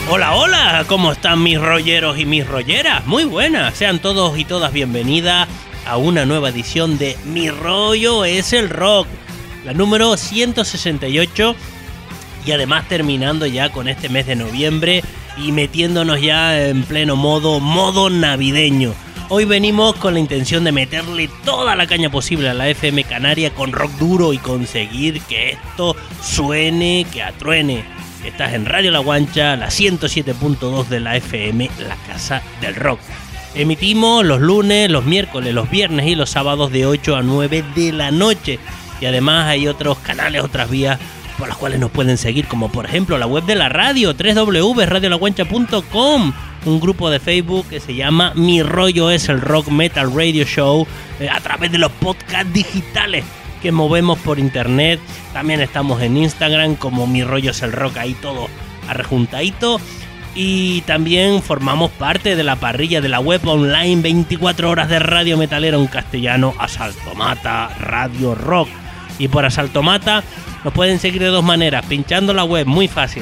Hola, hola, ¿cómo están mis rolleros y mis rolleras? Muy buenas, sean todos y todas bienvenidas a una nueva edición de Mi Rollo es el Rock, la número 168, y además terminando ya con este mes de noviembre y metiéndonos ya en pleno modo navideño. Hoy venimos con la intención de meterle toda la caña posible a la FM Canaria con rock duro y conseguir que esto suene, que atruene. Estás en Radio La Guancha, la 107.2 de la FM, la casa del rock. Emitimos los lunes, los miércoles, los viernes y los sábados de 8 a 9 de la noche. Y además hay otros canales, otras vías por las cuales nos pueden seguir, como por ejemplo la web de la radio, www.radiolaguancha.com, un grupo de Facebook que se llama Mi Rollo es el Rock Metal Radio Show, a través de los podcasts digitales que movemos por internet. También estamos en Instagram como Mi Rollo es el Rock, ahí todo arrejuntadito. Y también formamos parte de la parrilla de la web online 24 horas de radio metalera en castellano, Asalto Mata Radio Rock. Y por Asalto Mata nos pueden seguir de dos maneras, pinchando la web muy fácil,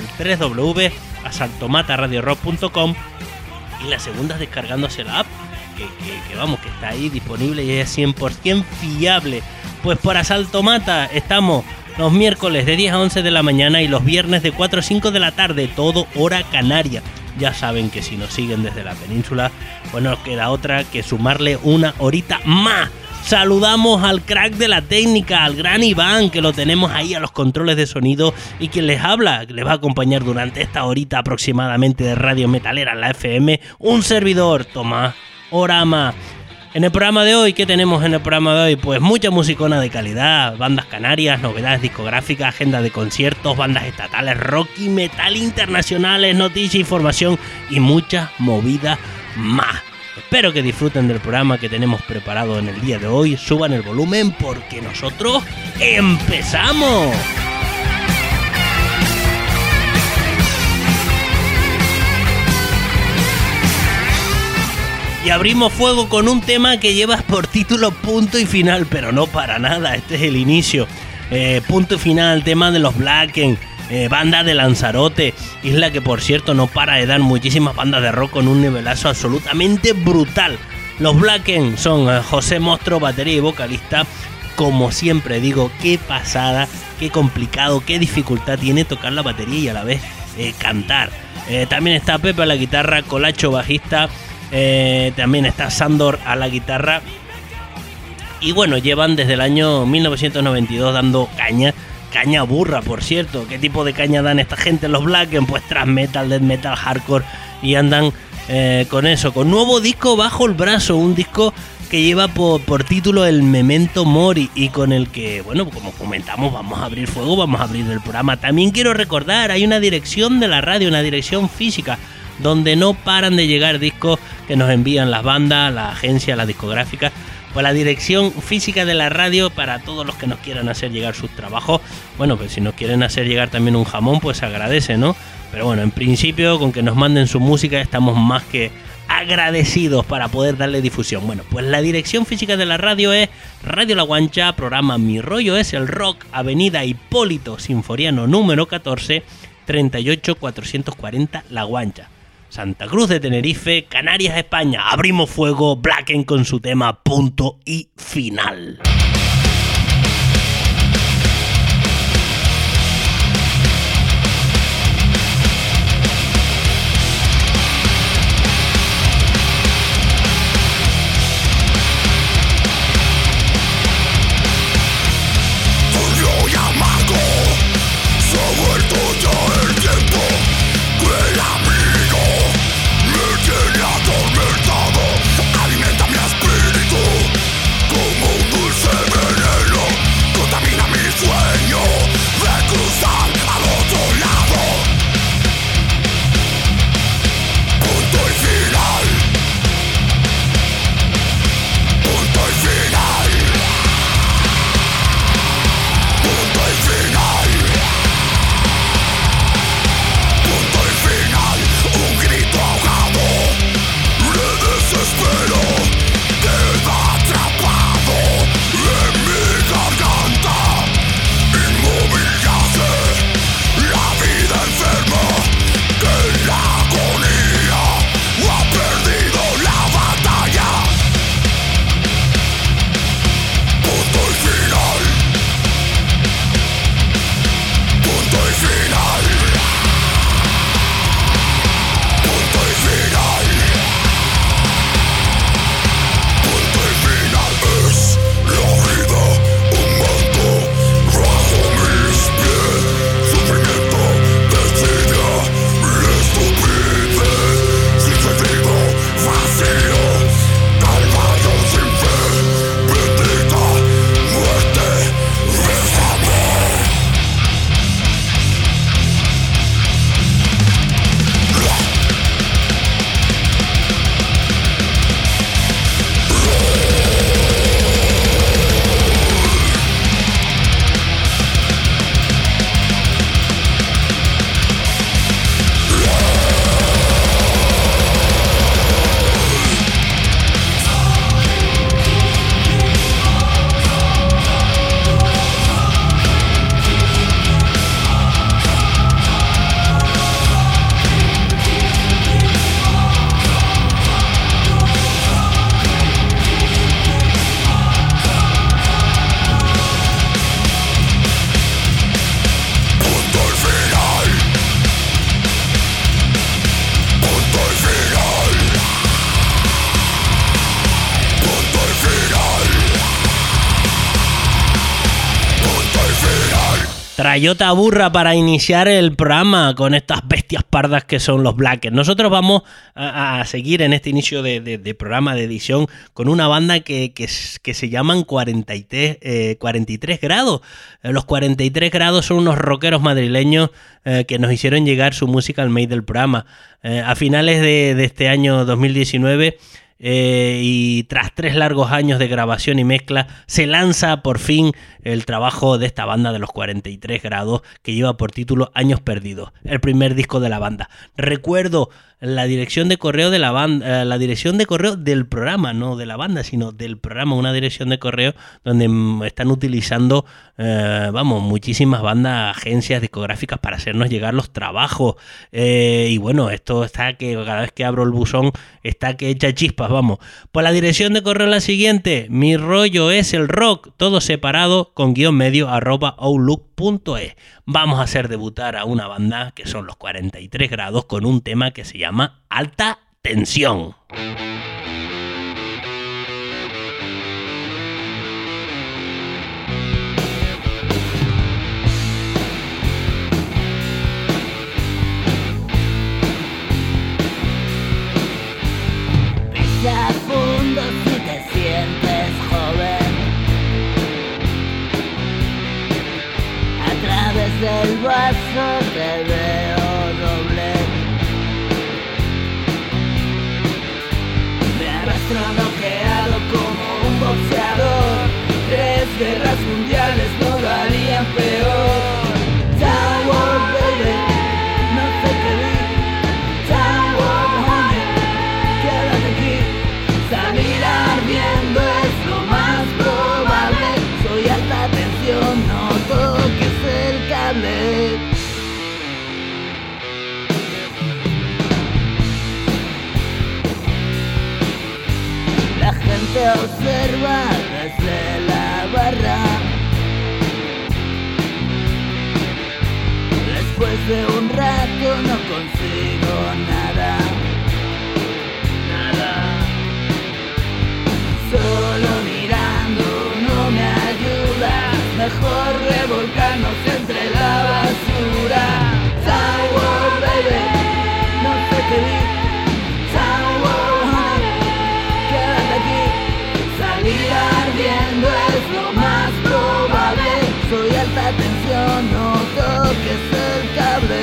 www.asaltomataradiorock.com, y la segunda es descargándose la app, que está ahí disponible y es 100% fiable. Pues por Asalto Mata estamos los miércoles de 10 a 11 de la mañana y los viernes de 4 a 5 de la tarde, todo hora canaria. Ya saben que si nos siguen desde la península, pues no nos queda otra que sumarle una horita más. Saludamos al crack de la técnica, al gran Iván, que lo tenemos ahí a los controles de sonido, y quien les habla, que les va a acompañar durante esta horita aproximadamente de radio metalera en la FM, un servidor, Tomás Orama. En el programa de hoy, ¿qué tenemos en el programa de hoy? Pues mucha musicona de calidad, bandas canarias, novedades discográficas, agenda de conciertos, bandas estatales, rock y metal internacionales, noticias, información y muchas movidas más. Espero que disfruten del programa que tenemos preparado en el día de hoy. Suban el volumen porque nosotros ¡empezamos! Y abrimos fuego con un tema que lleva por título Punto y Final, pero no para nada, este es el inicio. Punto y Final, tema de los Blacken, banda de Lanzarote, isla que por cierto no para de dar muchísimas bandas de rock con un nivelazo absolutamente brutal. Los Blacken son José Mostro, batería y vocalista. Como siempre digo, qué pasada, qué complicado, qué dificultad tiene tocar la batería y a la vez cantar. También está Pepe a la guitarra, Colacho bajista. También está Sandor a la guitarra. Y bueno, llevan desde el año 1992 dando caña burra, por cierto. ¿Qué tipo de caña dan esta gente, los Blacken? Pues thrash metal, death metal, hardcore, y andan con eso, con nuevo disco bajo el brazo, un disco que lleva por título El Memento Mori, y con el que, bueno, como comentamos, vamos a abrir fuego, vamos a abrir el programa. También quiero recordar, hay una dirección de la radio, una dirección física, donde no paran de llegar discos que nos envían las bandas, la agencia, las discográficas. Pues la dirección física de la radio, para todos los que nos quieran hacer llegar sus trabajos. Bueno, pues si nos quieren hacer llegar también un jamón, pues se agradece, ¿no? Pero bueno, en principio, con que nos manden su música estamos más que agradecidos para poder darle difusión. Bueno, pues la dirección física de la radio es Radio La Guancha, programa Mi Rollo es el Rock, Avenida Hipólito Sinforiano número 14, 38440 La Guancha, Santa Cruz de Tenerife, Canarias, España. Abrimos fuego, Blacken con su tema Punto y Final. Atormentado, alimenta mi espíritu como un dulce Trayota burra para iniciar el programa con estas bestias pardas que son los Blackers. Nosotros vamos a seguir en este inicio de programa de edición con una banda que se llaman 43 grados. Los 43 grados son unos rockeros madrileños que nos hicieron llegar su música al mail del programa. A finales de este año 2019... y tras 3 largos años de grabación y mezcla se lanza por fin el trabajo de esta banda de los 43 grados que lleva por título Años Perdidos, el primer disco de la banda. Recuerdo la dirección de correo de la banda, la dirección de correo del programa, no de la banda, sino del programa, una dirección de correo donde están utilizando muchísimas bandas, agencias discográficas para hacernos llegar los trabajos, y bueno, esto está que cada vez que abro el buzón está que echa chispas, vamos. Pues la dirección de correo es la siguiente: mi rollo es el rock, todo separado, con _, @outlook.es. Vamos a hacer debutar a una banda que son los 43 grados con un tema que se llama Alta Tensión. Pisa fondo si te sientes joven. A través del vaso te veo doble. Me arrastro noqueado como un boxeador. 3 guerras mundiales no darían peor. Tower, baby, no sé qué vi. Tower, honey, quédate aquí. Salir ardiendo es lo más probable. Soy alta tensión, no toques el cable. La gente observa desde la barra. Después de un rato no consigo nada. Solo mirando no me ayuda. Mejor revolcarnos entre la basura. Tower, baby, no sé qué vi. Tower, honey, quédate aquí. Salir ardiendo es lo más probable. Soy alta tensión, no toques el cable.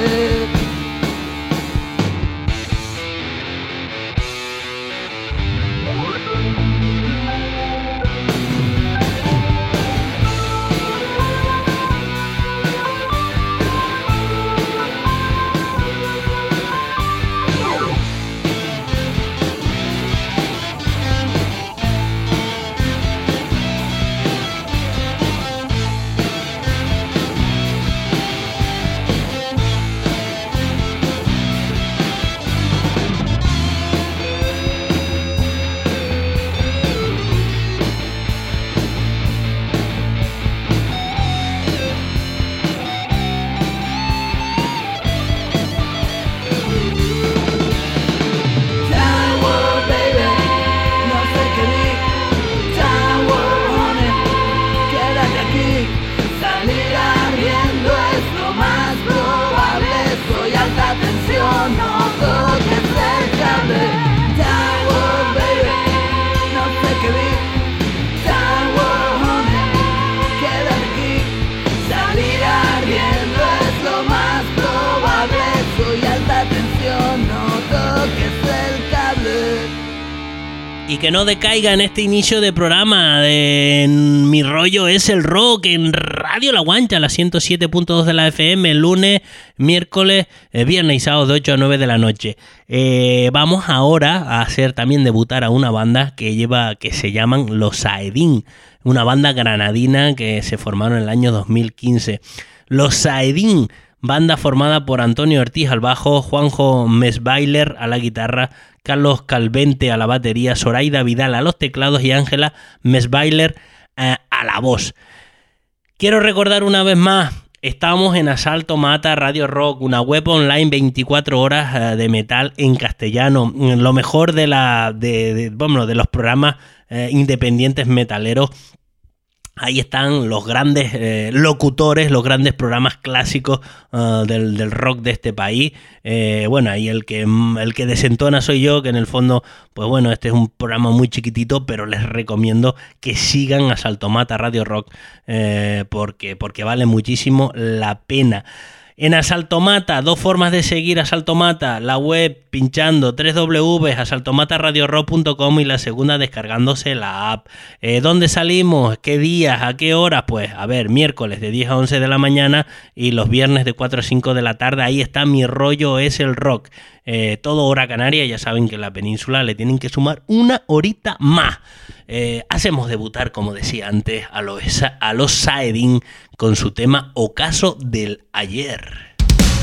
Y que no decaiga en este inicio de programa de Mi Rollo es el Rock en Radio La Guancha, la 107.2 de la FM, lunes, miércoles, viernes y sábado de 8 a 9 de la noche. Vamos ahora a hacer también debutar a una banda que se llaman Los Saedín, una banda granadina que se formaron en el año 2015. Los Saedín, banda formada por Antonio Ortiz al bajo, Juanjo Mesbailer a la guitarra, Carlos Calvente a la batería, Zoraida Vidal a los teclados y Ángela Mesbailer a la voz. Quiero recordar una vez más, estamos en Asalto Mata Radio Rock, una web online 24 horas de metal en castellano, lo mejor de los programas independientes metaleros Ahí están los grandes locutores, los grandes programas clásicos del rock de este país. Bueno, ahí el que desentona soy yo, que en el fondo, pues bueno, este es un programa muy chiquitito, pero les recomiendo que sigan a Saltomata Radio Rock porque vale muchísimo la pena. En Asaltomata, 2 formas de seguir a Asaltomata, la web pinchando www.asaltomataradiorock.com y la segunda descargándose la app. ¿Dónde salimos? ¿Qué días? ¿A qué horas? Pues a ver, miércoles de 10 a 11 de la mañana y los viernes de 4 a 5 de la tarde. Ahí está Mi Rollo es el Rock. Todo hora canaria, ya saben que en la península le tienen que sumar una horita más. Hacemos debutar, como decía antes, a los Saedin con su tema Ocaso del Ayer.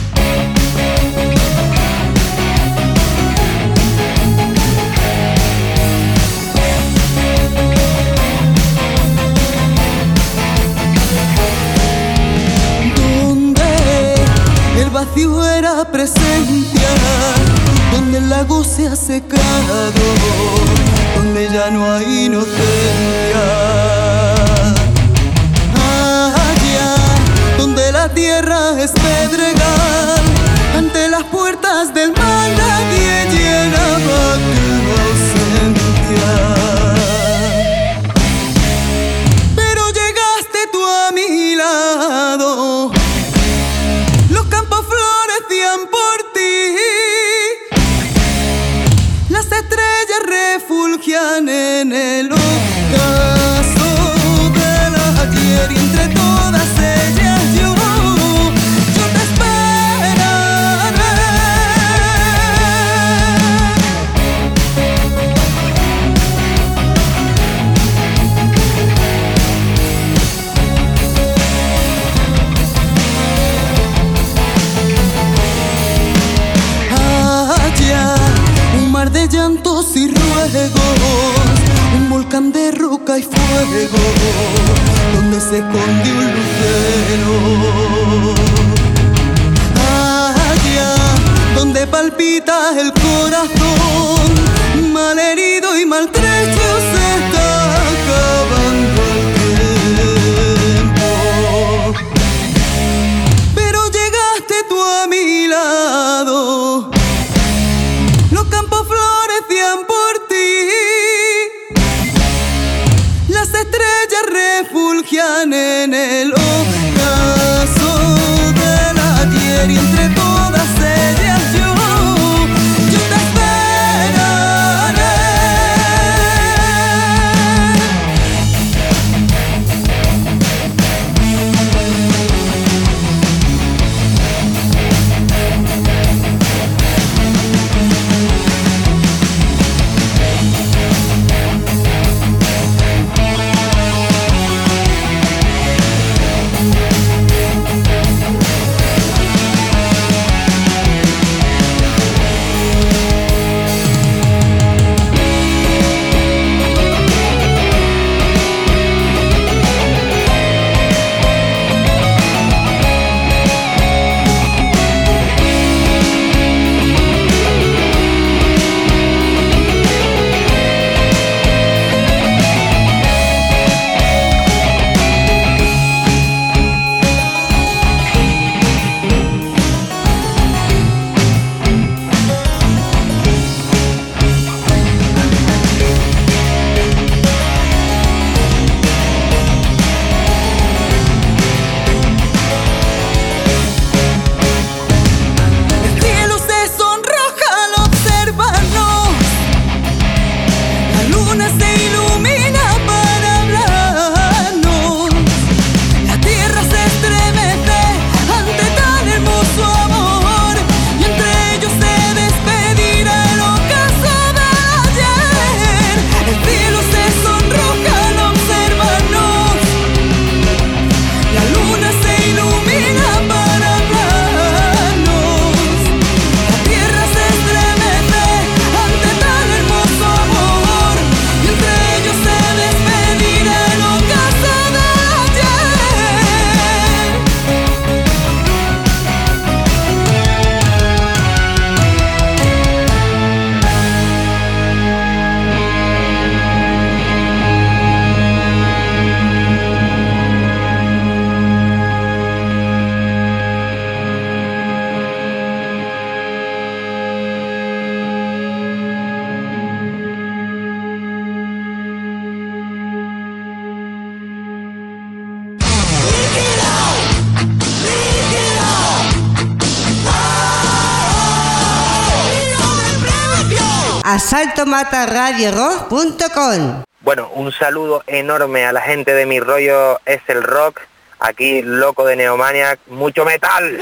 Donde el vacío era presencia, donde el lago se ha secado, donde ya no hay inocencia. Allá donde la tierra es pedregal, ante las puertas del mar nadie llenaba tu ausencia. Pero llegaste tú a mi lado, los campos florecían por ti, las estrellas refulgían en el ocaso del ayer y entre todas ellas yo te esperaré. Allá un mar de llantos y ruegos, un volcán de roca y fuego, donde se escondió un lucero. Allá donde palpita el corazón, malherido y maltrecho se está acabando el tiempo. Pero llegaste tú a mi lado, los campos florecían por ti, las estrellas refulgían en el ocaso del ayer y entre todas ellas yo te esperaré. a saltomataradiorock.com. Bueno, un saludo enorme a la gente de Mi Rollo es el Rock, aquí loco de Neomaniac, mucho metal.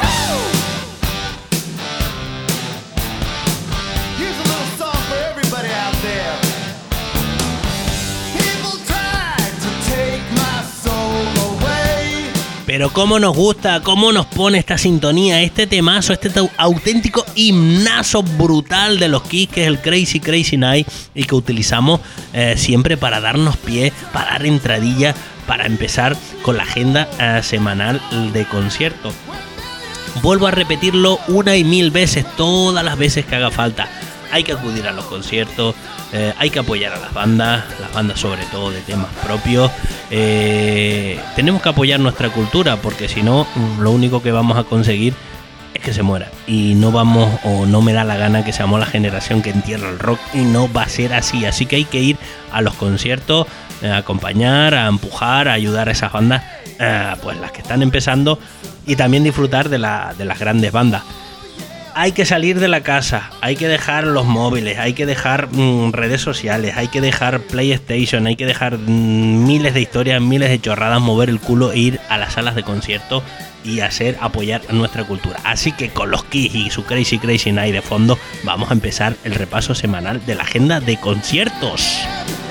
Pero cómo nos gusta, cómo nos pone esta sintonía, este temazo, este auténtico himnazo brutal de los Kiss, que es el Crazy Crazy Night, y que utilizamos siempre para darnos pie, para dar entradilla, para empezar con la agenda semanal de conciertos. Vuelvo a repetirlo una y mil veces, todas las veces que haga falta. Hay que acudir a los conciertos, hay que apoyar a las bandas sobre todo de temas propios. Tenemos que apoyar nuestra cultura, porque si no, lo único que vamos a conseguir es que se muera. Y no vamos, o no me da la gana que seamos la generación que entierra el rock, y no va a ser así. Así que hay que ir a los conciertos, a acompañar, a empujar, a ayudar a esas bandas, pues las que están empezando, y también disfrutar de las grandes bandas. Hay que salir de la casa, hay que dejar los móviles, hay que dejar redes sociales, hay que dejar PlayStation, hay que dejar miles de historias, miles de chorradas, mover el culo e ir a las salas de concierto y apoyar nuestra cultura. Así que con los Kiss y su Crazy Crazy Night de fondo, vamos a empezar el repaso semanal de la agenda de conciertos.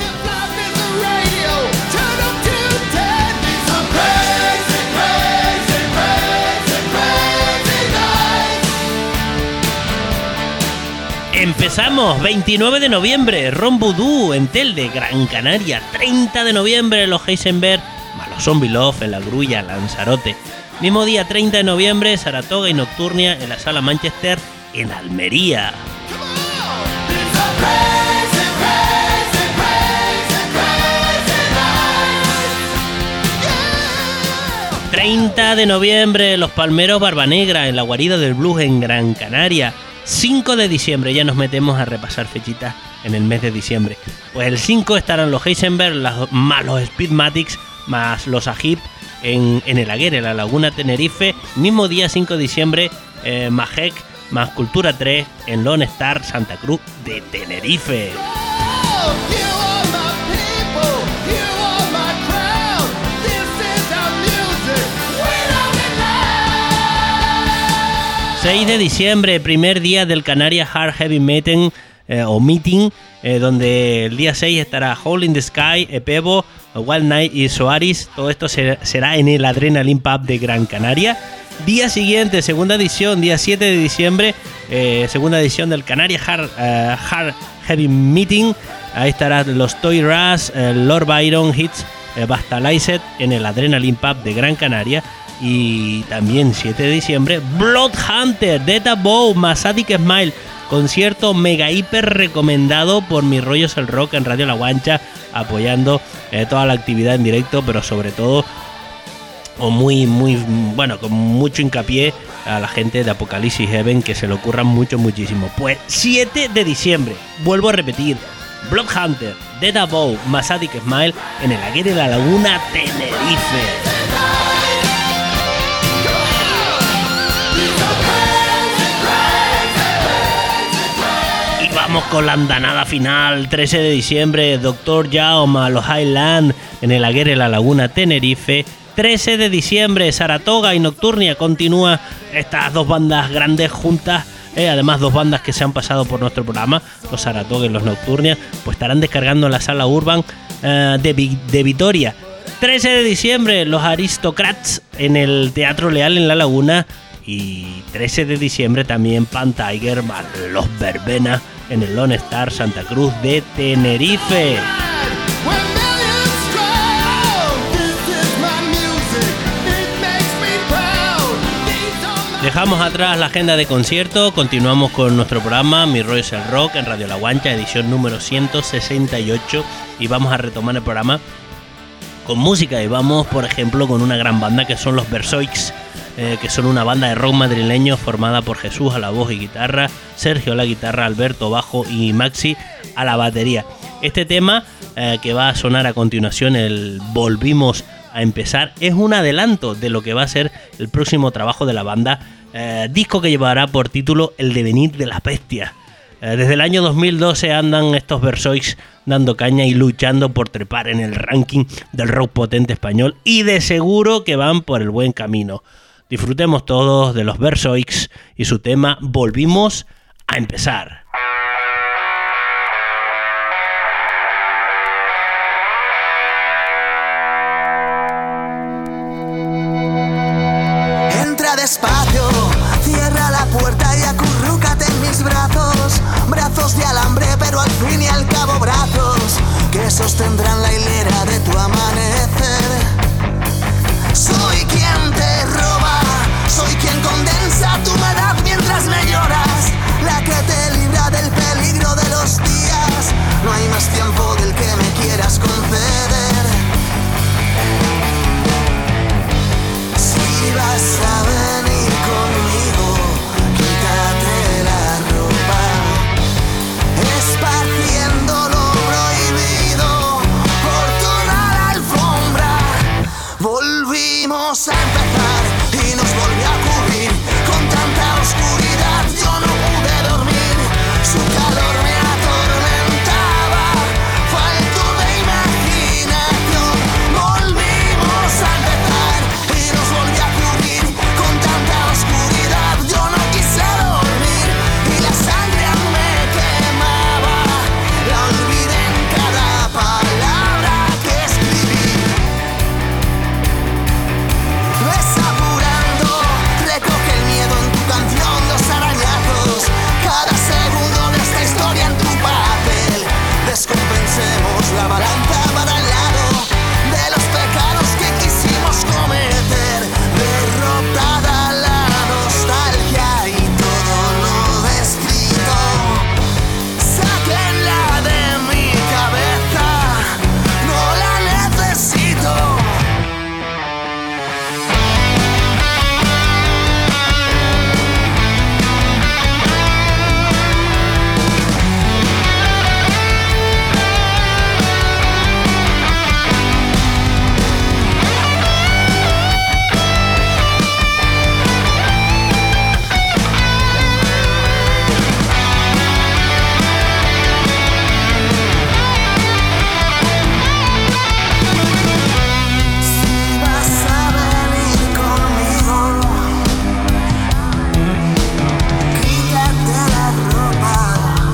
Empezamos, 29 de noviembre, Ron Voodoo en Telde, Gran Canaria. 30 de noviembre, los Heisenberg, más los Zombie Love en La Grulla, Lanzarote. Mismo día, 30 de noviembre, Saratoga y Nocturnia en la Sala Manchester, en Almería. 30 de noviembre, Los Palmeros Barbanegra en la Guarida del Blues en Gran Canaria. 5 de diciembre, ya nos metemos a repasar fechitas en el mes de diciembre. Pues el 5 estarán los Heisenberg, más los Speedmatics, más los Agip en el Aguirre, en la Laguna Tenerife. Mismo día, 5 de diciembre, Majek, más Cultura 3 en Lone Star, Santa Cruz de Tenerife. Oh, 6 de diciembre, primer día del Canarias Hard Heavy Meeting, donde el día 6 estará Hole in the Sky, Epebo, Wild Night y Soaris. Todo esto será en el Adrenaline Pub de Gran Canaria. Día siguiente, segunda edición, día 7 de diciembre, segunda edición del Canarias Hard Heavy Meeting. Ahí estarán los Toy Ras, Lord Byron Hits, Bastalized en el Adrenaline Pub de Gran Canaria. Y también 7 de diciembre, Bloodhunter, Data Bow, Masadic Smile, concierto mega hiper recomendado por Mi Rollo es el Rock en Radio La Guancha, apoyando toda la actividad en directo, pero sobre todo con mucho hincapié a la gente de Apocalipsis Heaven, que se le ocurran muchísimo. Pues 7 de diciembre, vuelvo a repetir, Bloodhunter, Data Bow, Masadic Smile en el Aguirre de la Laguna, Tenerife. Vamos con la andanada final, 13 de diciembre, Dr. Jaume, los Highland en el Aguirre de la Laguna, Tenerife. 13 de diciembre, Saratoga y Nocturnia. Continúa estas dos bandas grandes juntas, además dos bandas que se han pasado por nuestro programa, los Saratoga y los Nocturnia, pues estarán descargando en la Sala Urban de Vitoria. 13 de diciembre, los Aristocrats en el Teatro Leal en La Laguna. Y 13 de diciembre también Pan Tiger más los Verbena en el Lone Star, Santa Cruz de Tenerife. Dejamos atrás la agenda de conciertos, continuamos con nuestro programa Mi Rollo es el Rock en Radio La Guancha, edición número 168, y vamos a retomar el programa con música, y vamos por ejemplo con una gran banda que son los Bersoiks, que son una banda de rock madrileño formada por Jesús a la voz y guitarra, Sergio a la guitarra, Alberto bajo y Maxi a la batería. Este tema que va a sonar a continuación, el Volvimos a empezar, es un adelanto de lo que va a ser el próximo trabajo de la banda, disco que llevará por título El devenir de las bestias. Desde el año 2012 andan estos Versoix dando caña y luchando por trepar en el ranking del rock potente español, y de seguro que van por el buen camino. Disfrutemos todos de los Versoix y su tema Volvimos a empezar. Entra despacio, cierra la puerta y acurrúcate en mis brazos. Brazos de alambre, pero al fin y al cabo brazos que sostendrán la hilera de tu amanecer. Soy quien te roba, soy quien condensa tu humedad mientras me lloras, la que te libra del peligro de los días. No hay más tiempo del que me quieras conceder. Si vas a venir conmigo, quítate la ropa, esparciendo lo prohibido por toda la alfombra. Volvimos a empezar y nos volvió a ocurrir. Con tanta oscuridad yo no pude dormir. Su calor me atormentaba, falto de imaginación. Volvimos a empezar y nos volvió a ocurrir. Con tanta oscuridad yo no quise dormir y la sangre aún me quemaba. La olvidé en cada palabra que escribí. Ves apurando, recoge el miedo en tu canción, los arañazos. Cada segundo de esta historia en tu papel. Descompensemos la balanza para el lado de los pecados que quisimos cometer. Derrotada la nostalgia y todo lo descrito. Sáquenla de mi cabeza, no la necesito. Si vas a venir conmigo, quítate la ropa,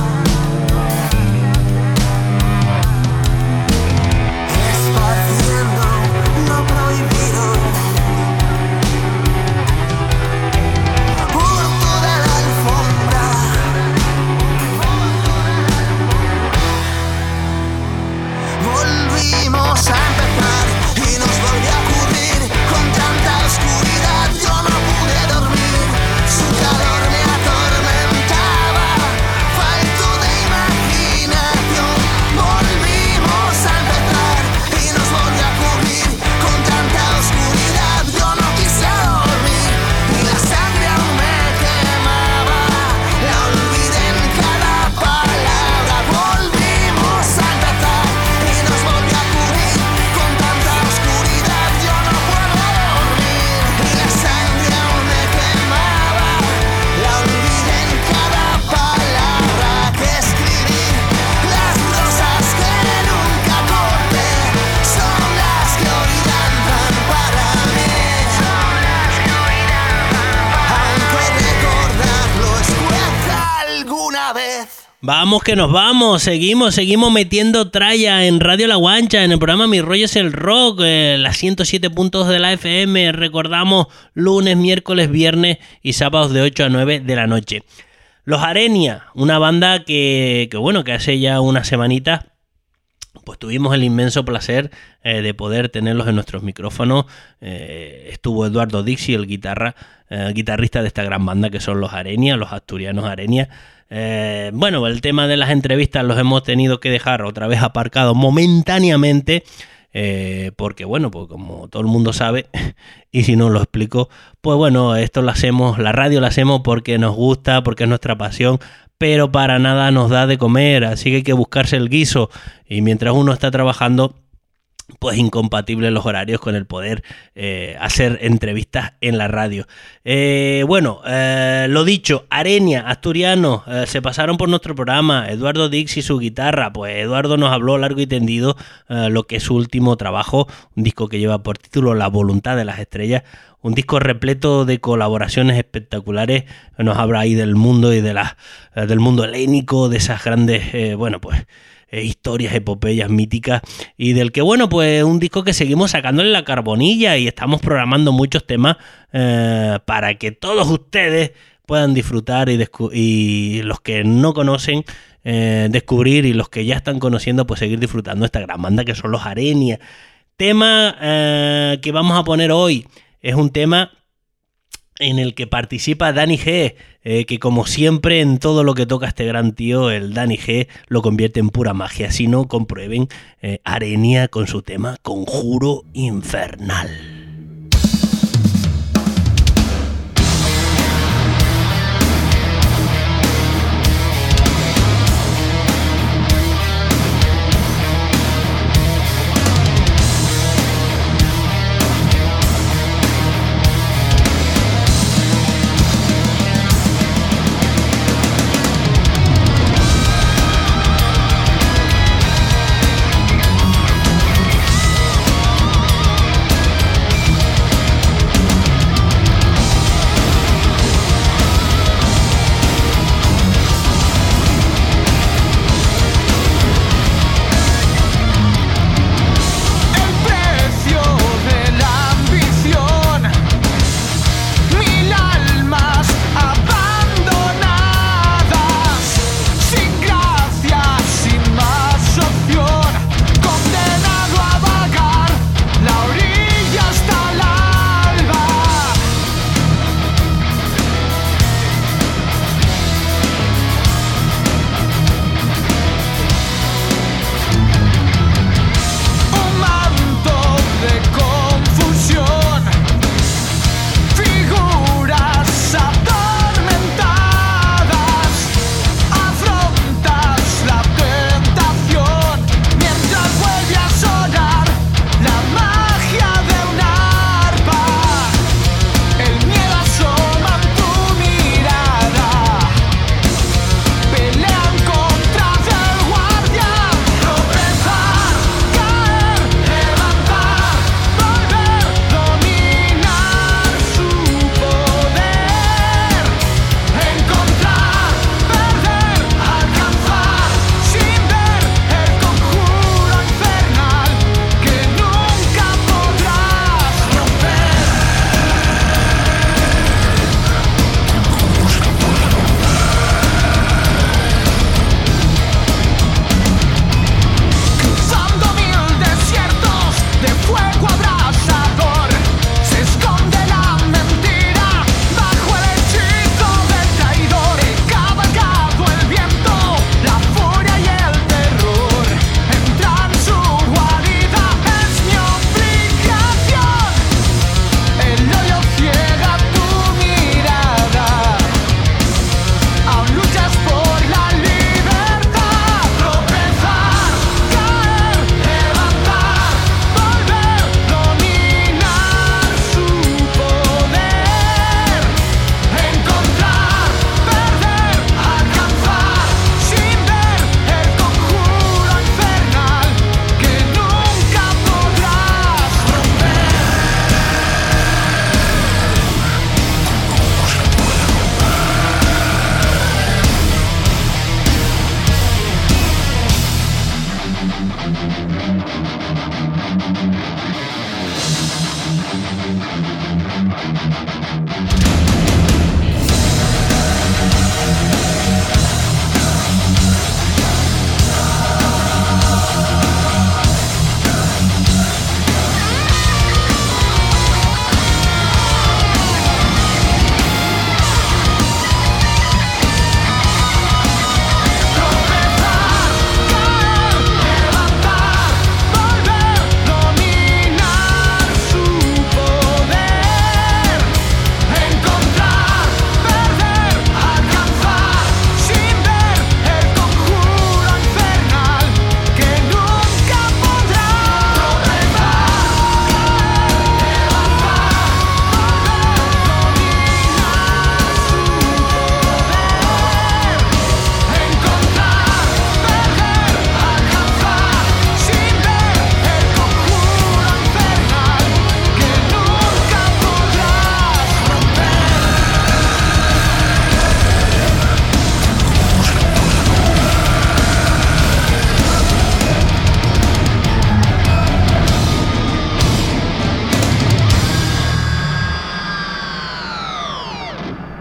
esparciendo lo prohibido por toda la alfombra. Volvimos a empezar y nos volvió a ocurrir. Con tanta oscuridad yo no pude dormir. Su calor me atormentaba, falto de imaginación. Volvimos a empezar y nos volvió a ocurrir. Con tanta oscuridad yo no quise dormir y la sangre aún me quemaba. La olvidé en cada palabra. Volvimos a empezar y nos volvió a ocurrir. Con tanta oscuridad yo no puedo dormir y la sangre aún me quemaba. La olvidé en cada palabra que escribí. Las rosas que nunca corté son las que hoy danzan para mí. Aunque recordarlo escueza alguna vez. Vamos que nos vamos, seguimos metiendo tralla en Radio La Guancha, en el programa Mi Rollo es el Rock, las 107 puntos de la FM, recordamos lunes, miércoles, viernes y sábados de 8 a 9 de la noche. Los Arenia, una banda que hace ya una semanita pues tuvimos el inmenso placer de poder tenerlos en nuestros micrófonos. Estuvo Eduardo Dixi, el guitarrista de esta gran banda que son los Arenia, los asturianos Arenia. Bueno, el tema de las entrevistas los hemos tenido que dejar otra vez aparcados momentáneamente, porque bueno, pues como todo el mundo sabe, y si no lo explico, pues bueno, esto lo hacemos, la radio la hacemos porque nos gusta, porque es nuestra pasión, pero para nada nos da de comer, así que hay que buscarse el guiso, y mientras uno está trabajando, pues incompatibles los horarios con el poder hacer entrevistas en la radio. Lo dicho, Arenia, asturianos, se pasaron por nuestro programa. Eduardo Dix y su guitarra. Pues Eduardo nos habló largo y tendido lo que es su último trabajo, un disco que lleva por título La voluntad de las estrellas, un disco repleto de colaboraciones espectaculares. Nos habla ahí del mundo y de del mundo helénico, de esas grandes, historias, epopeyas míticas, y del que, un disco que seguimos sacándole la carbonilla y estamos programando muchos temas para que todos ustedes puedan disfrutar y los que no conocen descubrir, y los que ya están conociendo pues seguir disfrutando esta gran banda que son los Arenia. Tema que vamos a poner hoy es un tema en el que participa Dani G, que como siempre en todo lo que toca este gran tío, el Dani G lo convierte en pura magia. Si no, comprueben Arenia con su tema Conjuro Infernal.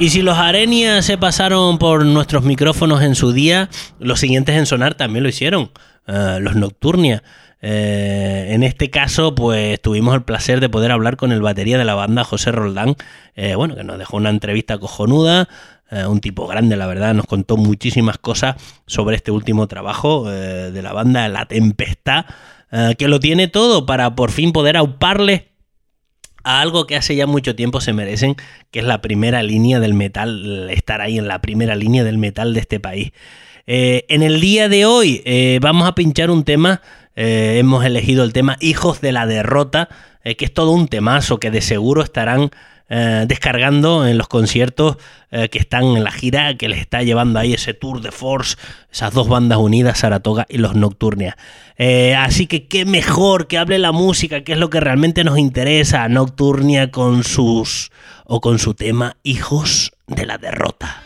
Y si los Arenia se pasaron por nuestros micrófonos en su día, los siguientes en sonar también lo hicieron, los Nocturnia. En este caso, pues tuvimos el placer de poder hablar con el batería de la banda, José Roldán, que nos dejó una entrevista cojonuda, un tipo grande, la verdad, nos contó muchísimas cosas sobre este último trabajo de la banda, La Tempestad, que lo tiene todo para por fin poder auparle a algo que hace ya mucho tiempo se merecen, que es la primera línea del metal, estar ahí en la primera línea del metal de este país. En el día de hoy vamos a pinchar un tema, hemos elegido el tema Hijos de la Derrota, que es todo un temazo que de seguro estarán descargando en los conciertos que están en la gira que les está llevando ahí ese tour de force, esas dos bandas unidas, Saratoga y los Nocturnia. Así que qué mejor que hable la música, que es lo que realmente nos interesa, Nocturnia con su tema Hijos de la Derrota.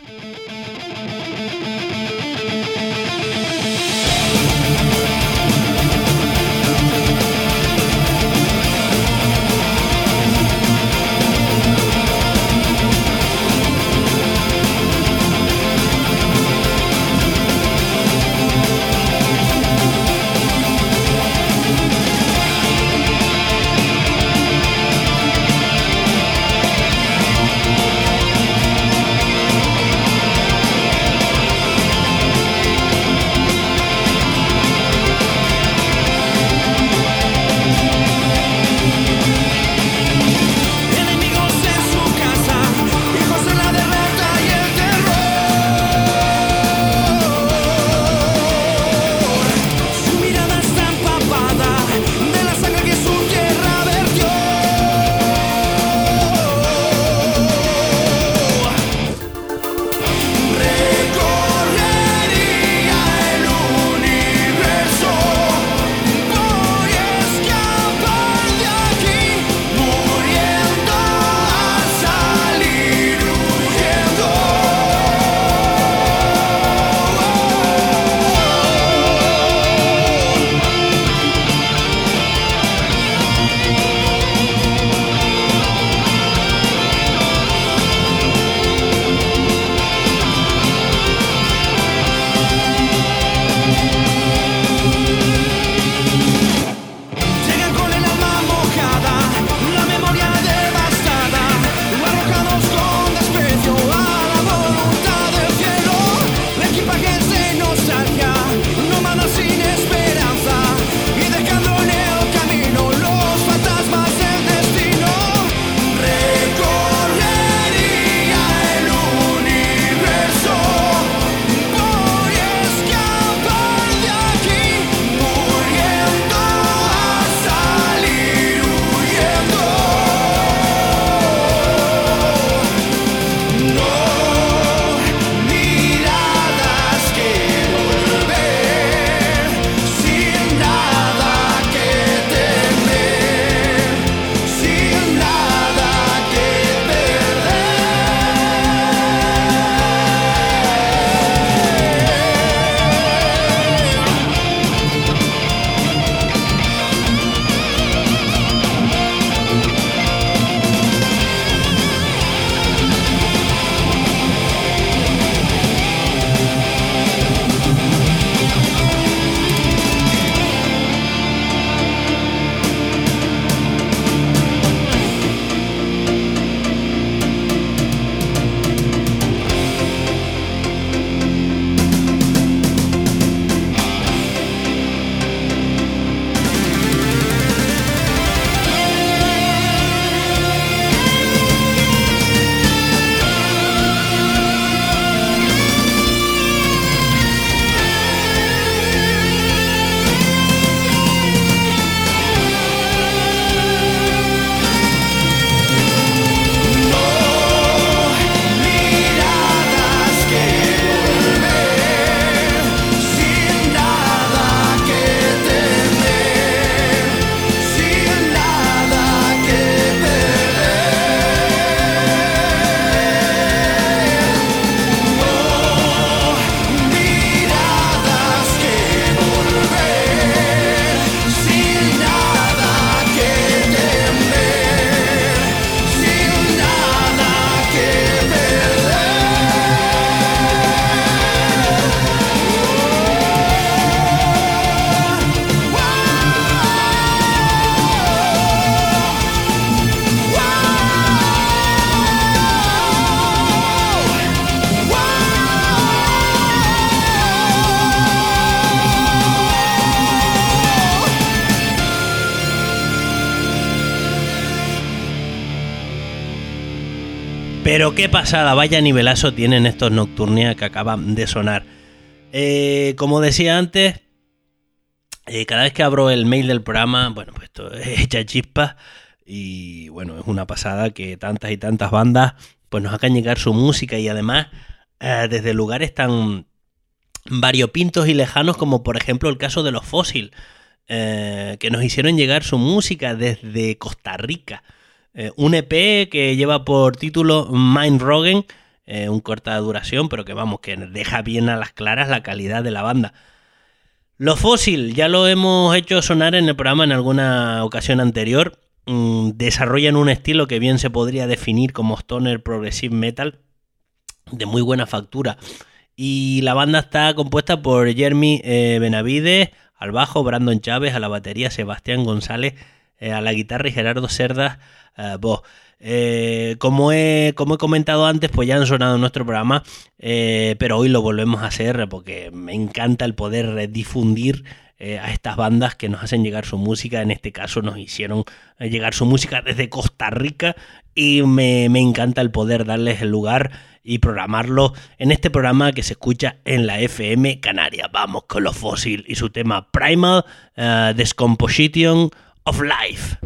Pero qué pasada, vaya nivelazo tienen estos Nocturnia que acaban de sonar. Como decía antes, cada vez que abro el mail del programa, bueno, pues esto es hecha chispas. Y bueno, es una pasada que tantas y tantas bandas pues nos hagan llegar su música, y además desde lugares tan variopintos y lejanos como por ejemplo el caso de los Fósil, que nos hicieron llegar su música desde Costa Rica. Un EP que lleva por título Mind Rogen, un corta duración, pero que vamos, que deja bien a las claras la calidad de la banda. Los Fósil, ya lo hemos hecho sonar en el programa en alguna ocasión anterior, desarrollan un estilo que bien se podría definir como stoner progressive metal, de muy buena factura. Y la banda está compuesta por Jeremy Benavides al bajo, Brandon Chávez a la batería, Sebastián González a la guitarra y Gerardo Cerdas voz. Como he comentado antes, pues ya han sonado en nuestro programa, pero hoy lo volvemos a hacer porque me encanta el poder difundir a estas bandas que nos hacen llegar su música. En este caso nos hicieron llegar su música desde Costa Rica y me encanta el poder darles el lugar y programarlo en este programa que se escucha en la FM Canaria. Vamos con los Fósil y su tema Primal Decomposition of Life.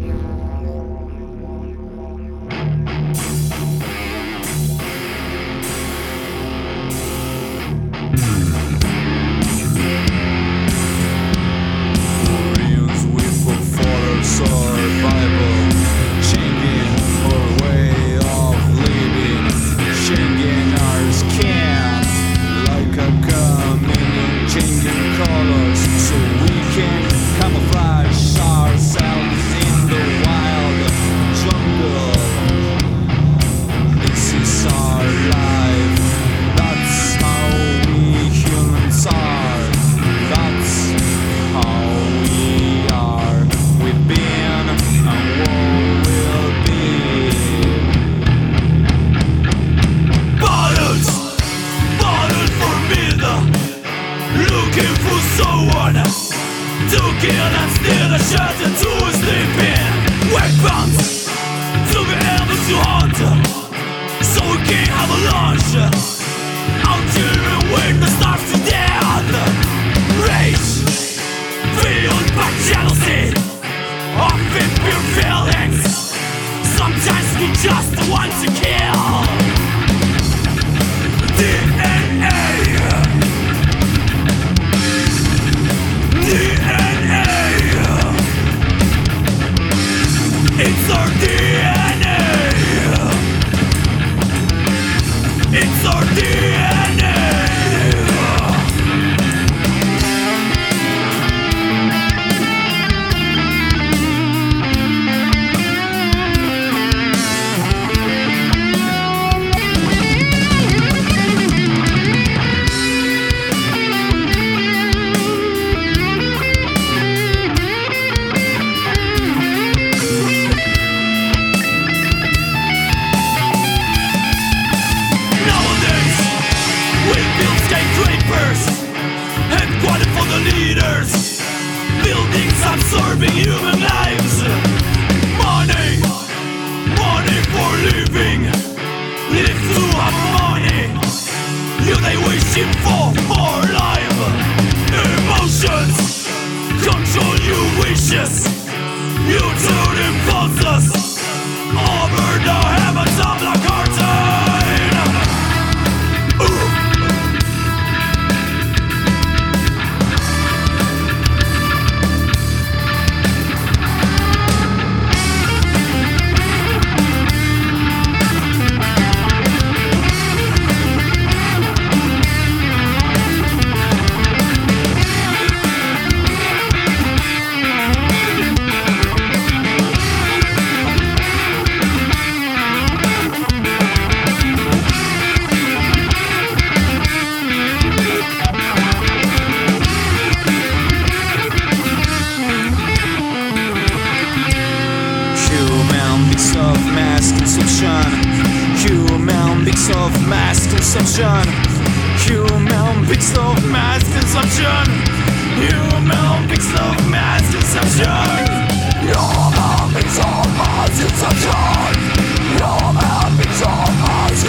Survival, changing our way of living, changing our skin like a chameleon, changing colors so we can camouflage ourselves in the wild jungle. This is our life, that's how we humans are, that's how we are. We've been and what will be. Bottles for me, looking for someone to kill and steal a shelter to sleep in. Weapons to be able to hunt, so we can have a lunch until we witness starts to death. Rage fueled by jealousy of pure feelings. Sometimes we just want to kill. DNA, it's our DNA. It's our DNA. Leaders, buildings absorbing human lives. Money for living. Live to have money. You they wishing for more life. Emotions control your wishes. You turn impulses over the heavens of the curtain. Human mix of mass consumption. Human mix of mass consumption. Human mix of mass consumption. Human mix of mass consumption. Human mix of mass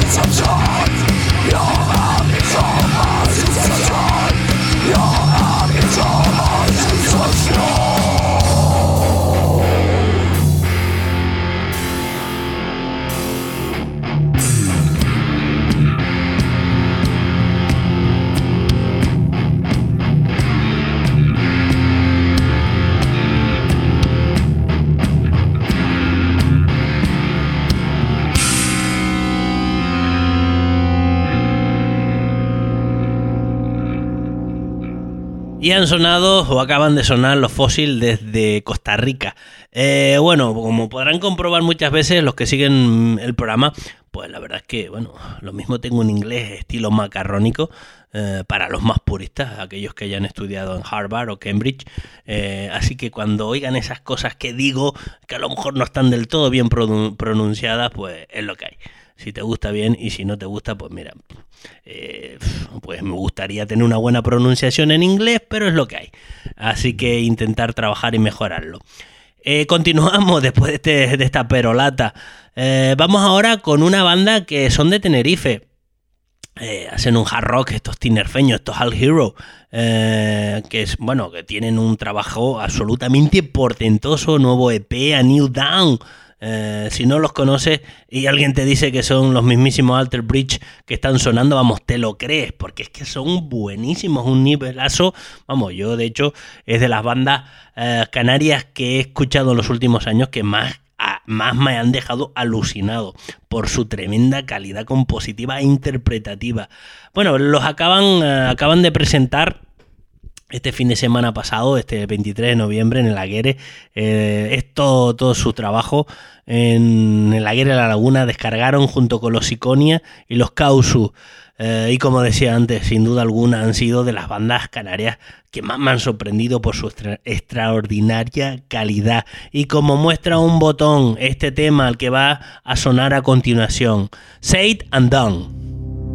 Y han sonado o acaban de sonar los Fósil desde Costa Rica. Bueno, como podrán comprobar muchas veces los que siguen el programa, pues la verdad es que, bueno, lo mismo tengo en inglés estilo macarrónico para los más puristas, aquellos que hayan estudiado en Harvard o Cambridge. Así que cuando oigan esas cosas que digo, que a lo mejor no están del todo bien pronunciadas, pues es lo que hay. Si te gusta bien y si no te gusta, pues mira, pues me gustaría tener una buena pronunciación en inglés, pero es lo que hay. Así que intentar trabajar y mejorarlo. Continuamos después de esta perolata. Vamos ahora con una banda que son de Tenerife. Hacen un hard rock estos tinerfeños, estos All Hero, que es, bueno, que tienen un trabajo absolutamente portentoso, nuevo EP, A New Dawn. Si no los conoces y alguien te dice que son los mismísimos Alter Bridge que están sonando, vamos, te lo crees, porque es que son buenísimos, un nivelazo. Vamos, yo de hecho es de las bandas canarias que he escuchado en los últimos años que más me han dejado alucinado por su tremenda calidad compositiva e interpretativa. Bueno, los acaban de presentar este fin de semana pasado, este 23 de noviembre, en el Aguere. Es todo su trabajo en el Aguere de la Laguna. Descargaron junto con los Iconia y los Causu. Y como decía antes, sin duda alguna han sido de las bandas canarias que más me han sorprendido por su extraordinaria calidad. Y como muestra un botón, este tema al que va a sonar a continuación, Said and Done.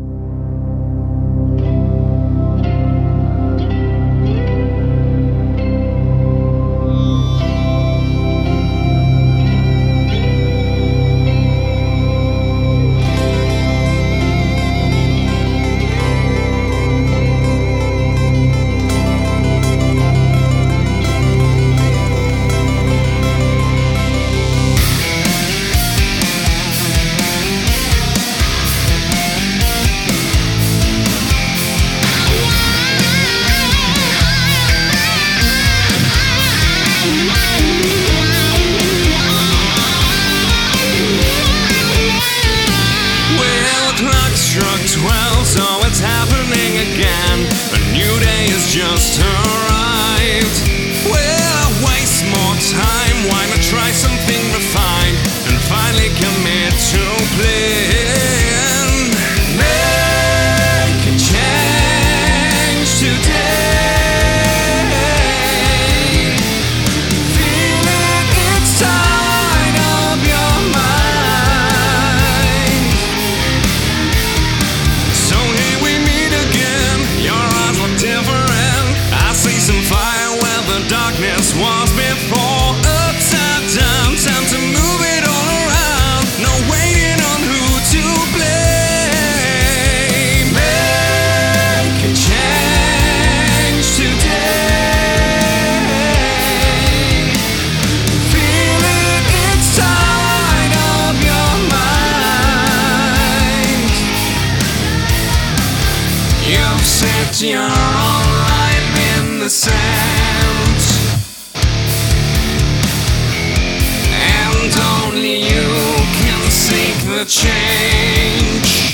You're all lying in the sand, and only you can seek the change.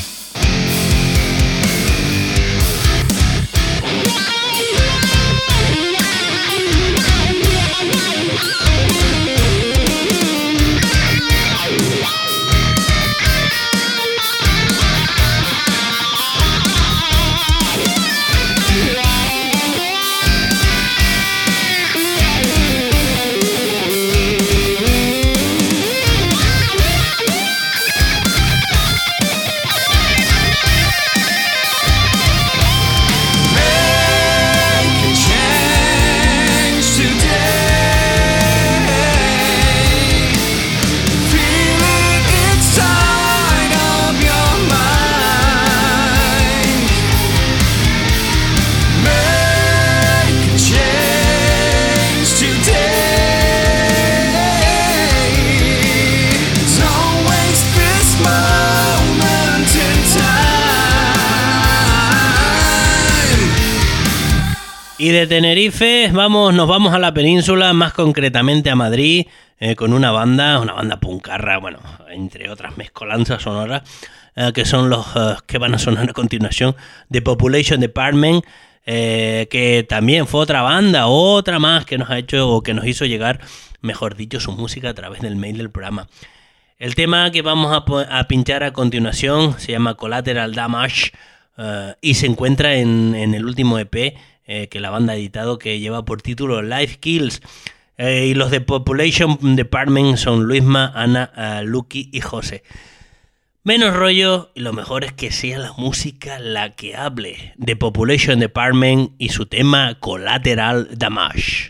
Y de Tenerife nos vamos a la península, más concretamente a Madrid, con una banda puncarra, bueno, entre otras mezcolanzas sonoras, que son los que van a sonar a continuación, The Population Department. que también fue otra más que nos ha hecho o que nos hizo llegar, mejor dicho, su música a través del mail del programa. El tema que vamos a pinchar a continuación se llama Collateral Damage y se encuentra en el último EP que la banda ha editado, que lleva por título Life Kills. Y los de Population Department son Luisma, Ana, Lucky y José. Menos rollo, y lo mejor es que sea la música la que hable de Population Department y su tema Collateral Damage.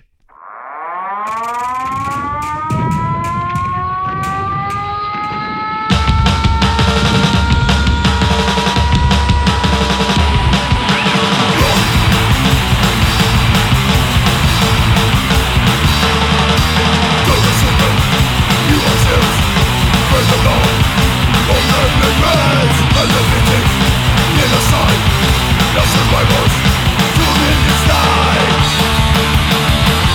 Survivors, tune in this night.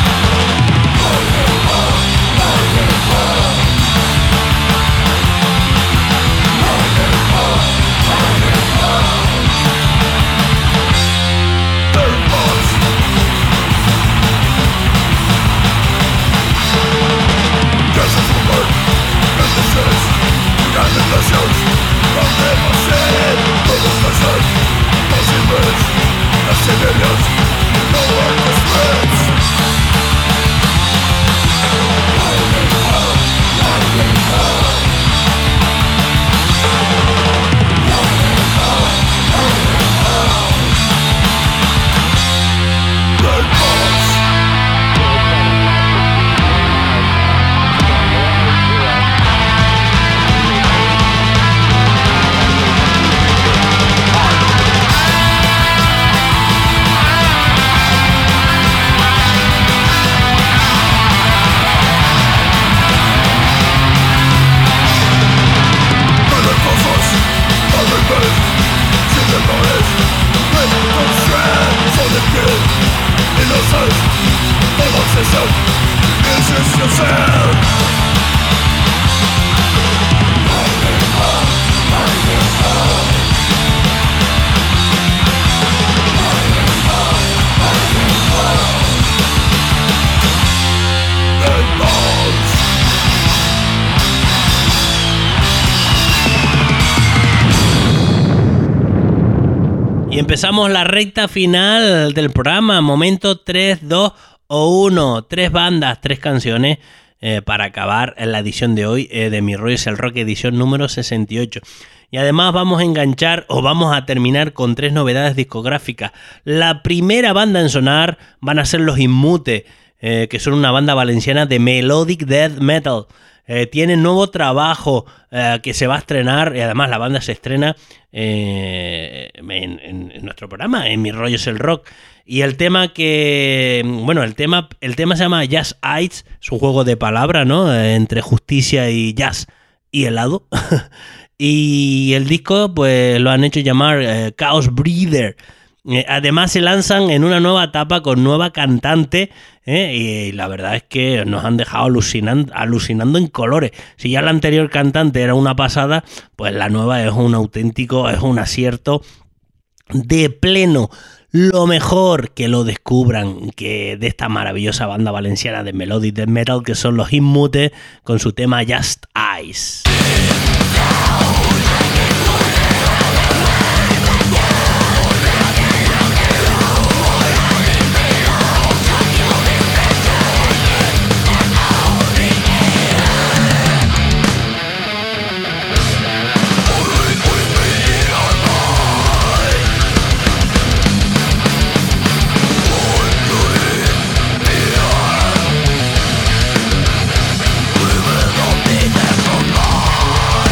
Empezamos la recta final del programa. Momento 3, 2 o 1. 3 bandas, 3 canciones para acabar la edición de hoy de Mi Rollo es el Rock, edición número 68. Y además vamos a enganchar o vamos a terminar con 3 novedades discográficas. La primera banda en sonar van a ser los Inmute, que son una banda valenciana de Melodic Death Metal. Tienen nuevo trabajo que se va a estrenar, y además la banda se estrena en nuestro programa, en Mi Rollo es el Rock. Y el tema que... Bueno, el tema se llama Jazz Ice, es un juego de palabras, ¿no? Entre justicia y jazz y helado. Y el disco pues lo han hecho llamar Chaos Breather. Además se lanzan en una nueva etapa con nueva cantante, y la verdad es que nos han dejado alucinando en colores. Si ya la anterior cantante era una pasada, pues la nueva es un auténtico, es un acierto de pleno. Lo mejor que lo descubran que de esta maravillosa banda valenciana de Melodic Death Metal, que son los Inmute, con su tema Just Eyes. Living on the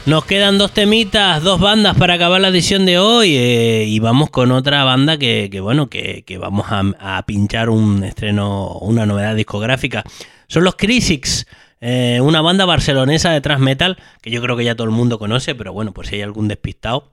Nos quedan 2 temitas, 2 bandas para acabar la edición de hoy, y vamos con otra banda que vamos a pinchar un estreno, una novedad discográfica. Son los Crisix, una banda barcelonesa de thrash metal que yo creo que ya todo el mundo conoce, pero bueno, por si hay algún despistado.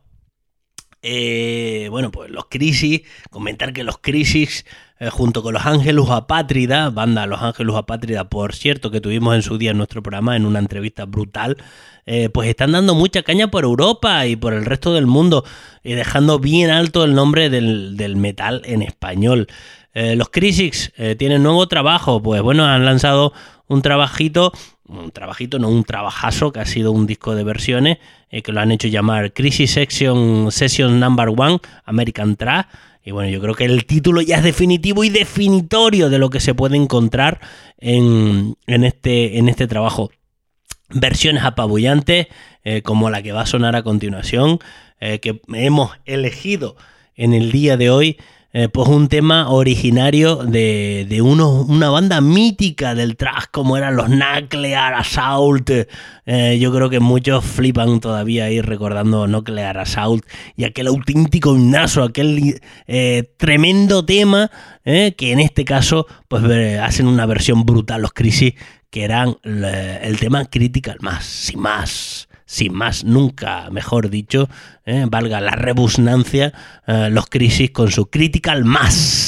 Pues los Crisix, comentar que los Crisix, junto con los Angelus Apátrida, banda Los Angelus Apátrida, por cierto, que tuvimos en su día en nuestro programa en una entrevista brutal, pues están dando mucha caña por Europa y por el resto del mundo, dejando bien alto el nombre del metal en español. Los Crisix tienen nuevo trabajo, pues bueno, han lanzado un trabajazo, que ha sido un disco de versiones, que lo han hecho llamar Crisix Session Number 1 American Thrash. Y bueno, yo creo que el título ya es definitivo y definitorio de lo que se puede encontrar en este trabajo. Versiones apabullantes, como la que va a sonar a continuación, que hemos elegido en el día de hoy, pues un tema originario de una banda mítica del thrash como eran los Nuclear Assault. Yo creo que muchos flipan todavía ahí recordando Nuclear Assault y aquel auténtico himnazo, aquel tremendo tema, que en este caso pues hacen una versión brutal los Crisix, que eran el tema Critical Mass, sin más, nunca mejor dicho, valga la rebusnancia, los Crisix con su Critical Mass.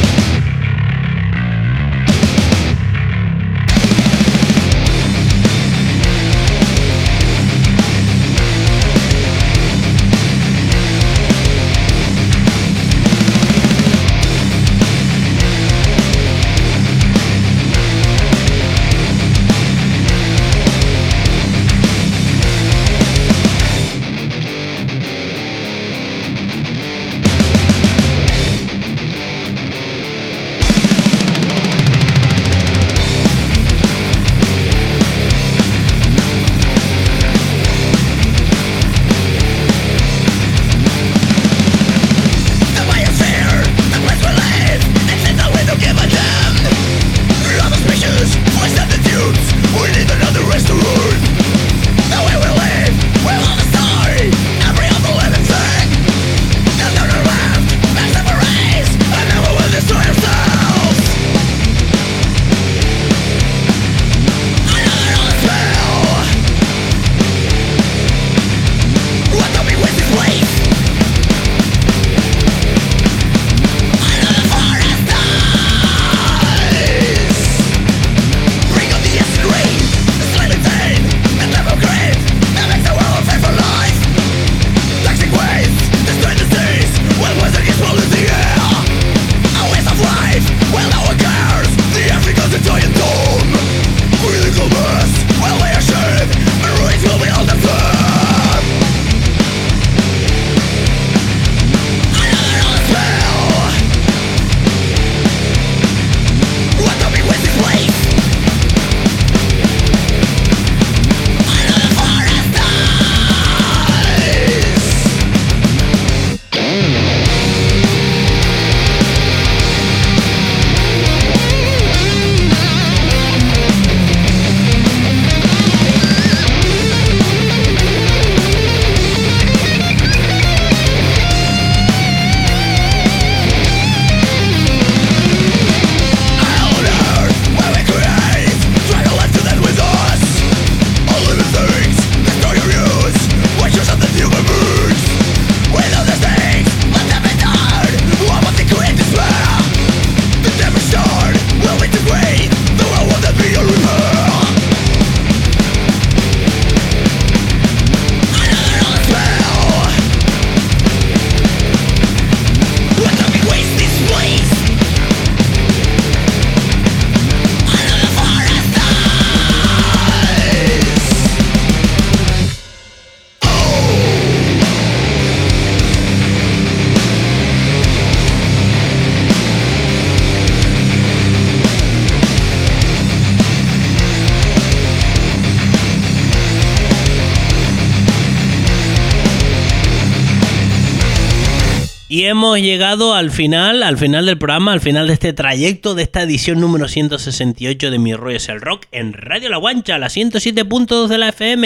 Y hemos llegado al final del programa, al final de este trayecto, de esta edición número 168 de Mi Rollo es el Rock en Radio La Guancha, la 107.2 de la FM.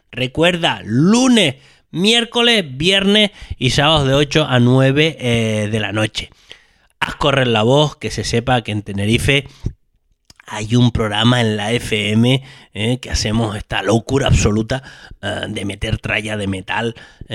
Recuerda, lunes, miércoles, viernes y sábados de 8 a 9 de la noche. Haz correr la voz, que se sepa que en Tenerife hay un programa en la FM que hacemos esta locura absoluta de meter tralla de metal,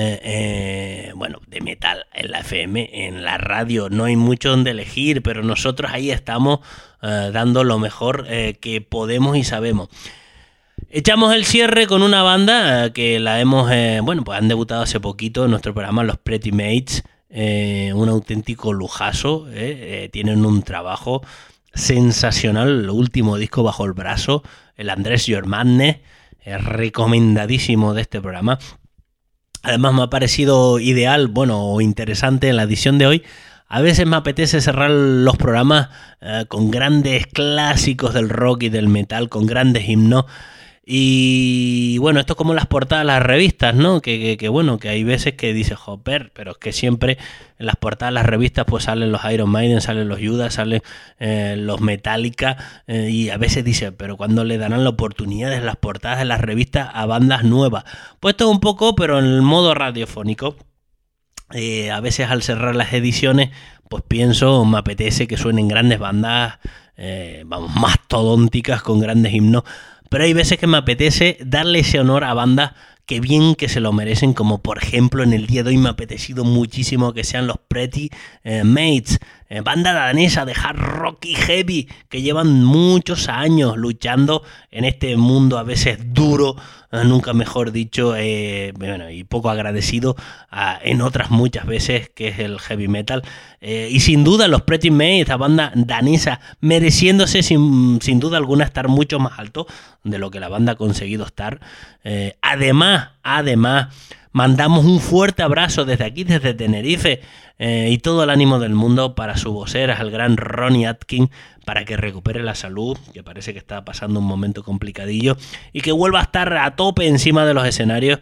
de metal en la FM, en la radio. No hay mucho donde elegir, pero nosotros ahí estamos dando lo mejor que podemos y sabemos. Echamos el cierre con una banda que la hemos, pues han debutado hace poquito en nuestro programa, los Pretty Mates, un auténtico lujazo, tienen un trabajo sensacional, el último disco bajo el brazo, el Undress Your Madness, recomendadísimo de este programa. Además me ha parecido ideal, o interesante en la edición de hoy. A veces me apetece cerrar los programas con grandes clásicos del rock y del metal, con grandes himnos. Y esto es como las portadas de las revistas, ¿no? Que hay veces que dices, joder, pero es que siempre en las portadas de las revistas pues salen los Iron Maiden, salen los Judas, salen los Metallica, y a veces dices, pero ¿cuándo le darán la oportunidad de las portadas de las revistas a bandas nuevas? Pues esto un poco, pero en el modo radiofónico. A veces al cerrar las ediciones pues pienso, me apetece que suenen grandes bandas, mastodónticas con grandes himnos. Pero hay veces que me apetece darle ese honor a bandas que bien que se lo merecen, como por ejemplo en el día de hoy me ha apetecido muchísimo que sean los Pretty Mates, banda danesa de hard rock y heavy que llevan muchos años luchando en este mundo a veces duro, nunca mejor dicho, y poco agradecido en otras muchas veces, que es el heavy metal. Y sin duda los Pretty Mates, esta banda danesa, mereciéndose sin duda alguna estar mucho más alto de lo que la banda ha conseguido estar. Además, mandamos un fuerte abrazo desde aquí, desde Tenerife, y todo el ánimo del mundo para su vocera, el gran Ronnie Atkins, para que recupere la salud, que parece que está pasando un momento complicadillo, y que vuelva a estar a tope encima de los escenarios,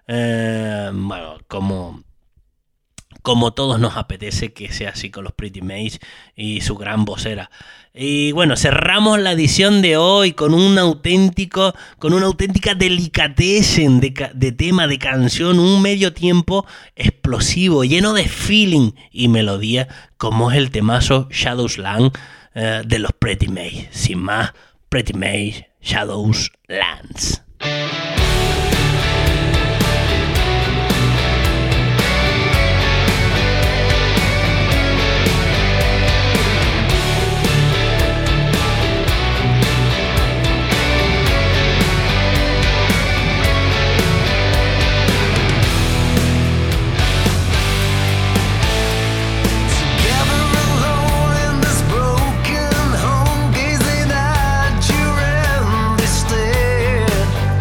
como todos nos apetece que sea así con los Pretty Mates y su gran vocera. Y cerramos la edición de hoy con una auténtica delicatessen de tema, de canción, un medio tiempo explosivo, lleno de feeling y melodía, como es el temazo Shadows Land de los Pretty Mates. Sin más, Pretty Mates, Shadows Lands. Broken home, gazing at your empty stare.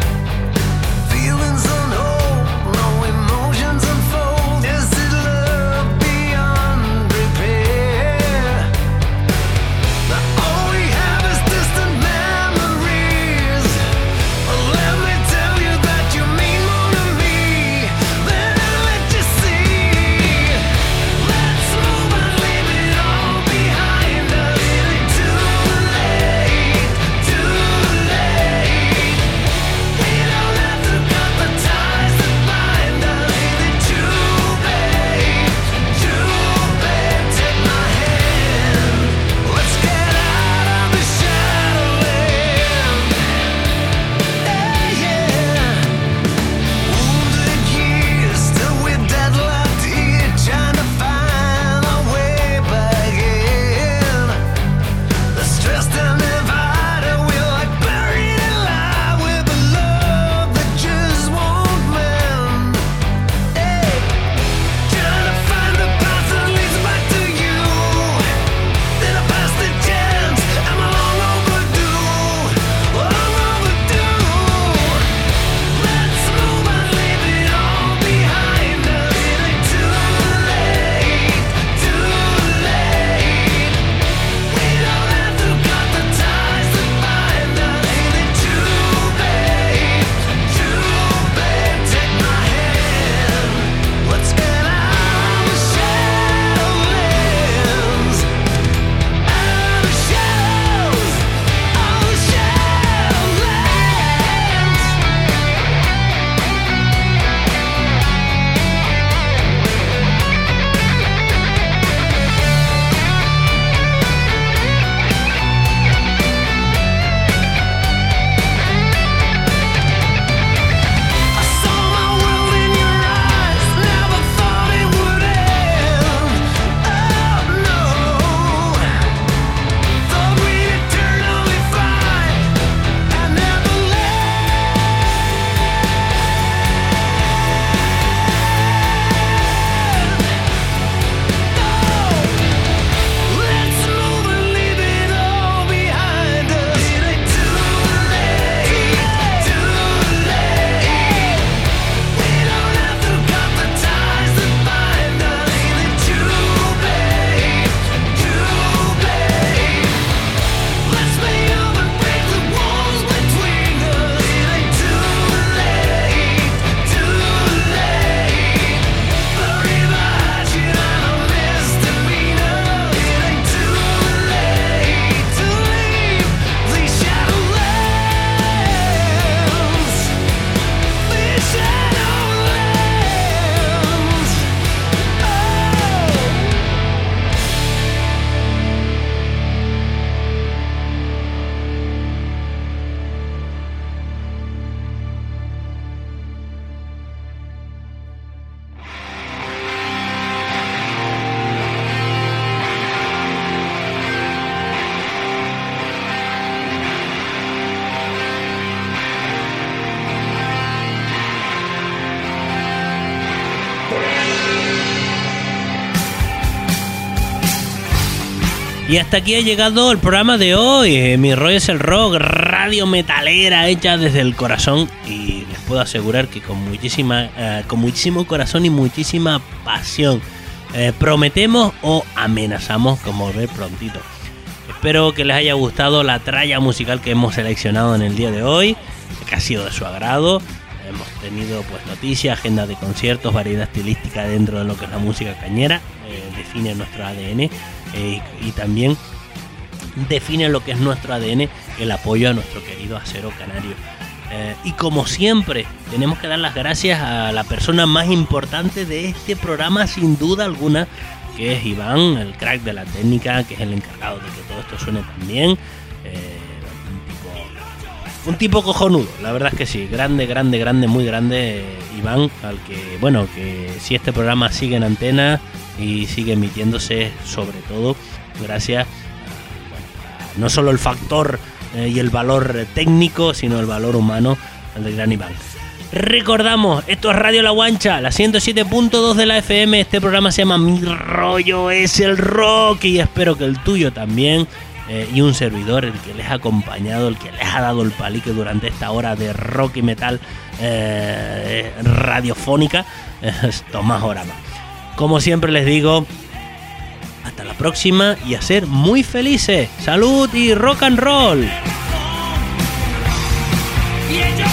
Y hasta aquí ha llegado el programa de hoy. Mi rollo es el rock, radio metalera hecha desde el corazón. Y les puedo asegurar que con muchísimo corazón y muchísima pasión. Prometemos o amenazamos con volver prontito. Espero que les haya gustado la tralla musical que hemos seleccionado en el día de hoy, que ha sido de su agrado. Hemos tenido pues noticias, agenda de conciertos, variedad estilística dentro de lo que es la música cañera, define nuestro ADN y también define lo que es nuestro ADN, el apoyo a nuestro querido acero canario. Y como siempre, tenemos que dar las gracias a la persona más importante de este programa, sin duda alguna, que es Iván, el crack de la técnica, que es el encargado de que todo esto suene tan bien. Un tipo cojonudo, la verdad es que sí, grande, muy grande, Iván, al que, bueno, que si este programa sigue en antena y sigue emitiéndose, sobre todo gracias a no solo el factor y el valor técnico, sino el valor humano del gran Iván. Recordamos, esto es Radio La Guancha, la 107.2 de la FM. Este programa se llama Mi Rollo es el Rock y espero que el tuyo también. Y un servidor, el que les ha acompañado, el que les ha dado el palique durante esta hora de rock y metal radiofónica, es Tomás Orama. Como siempre les digo, hasta la próxima y a ser muy felices. Salud y rock and roll. Y ellos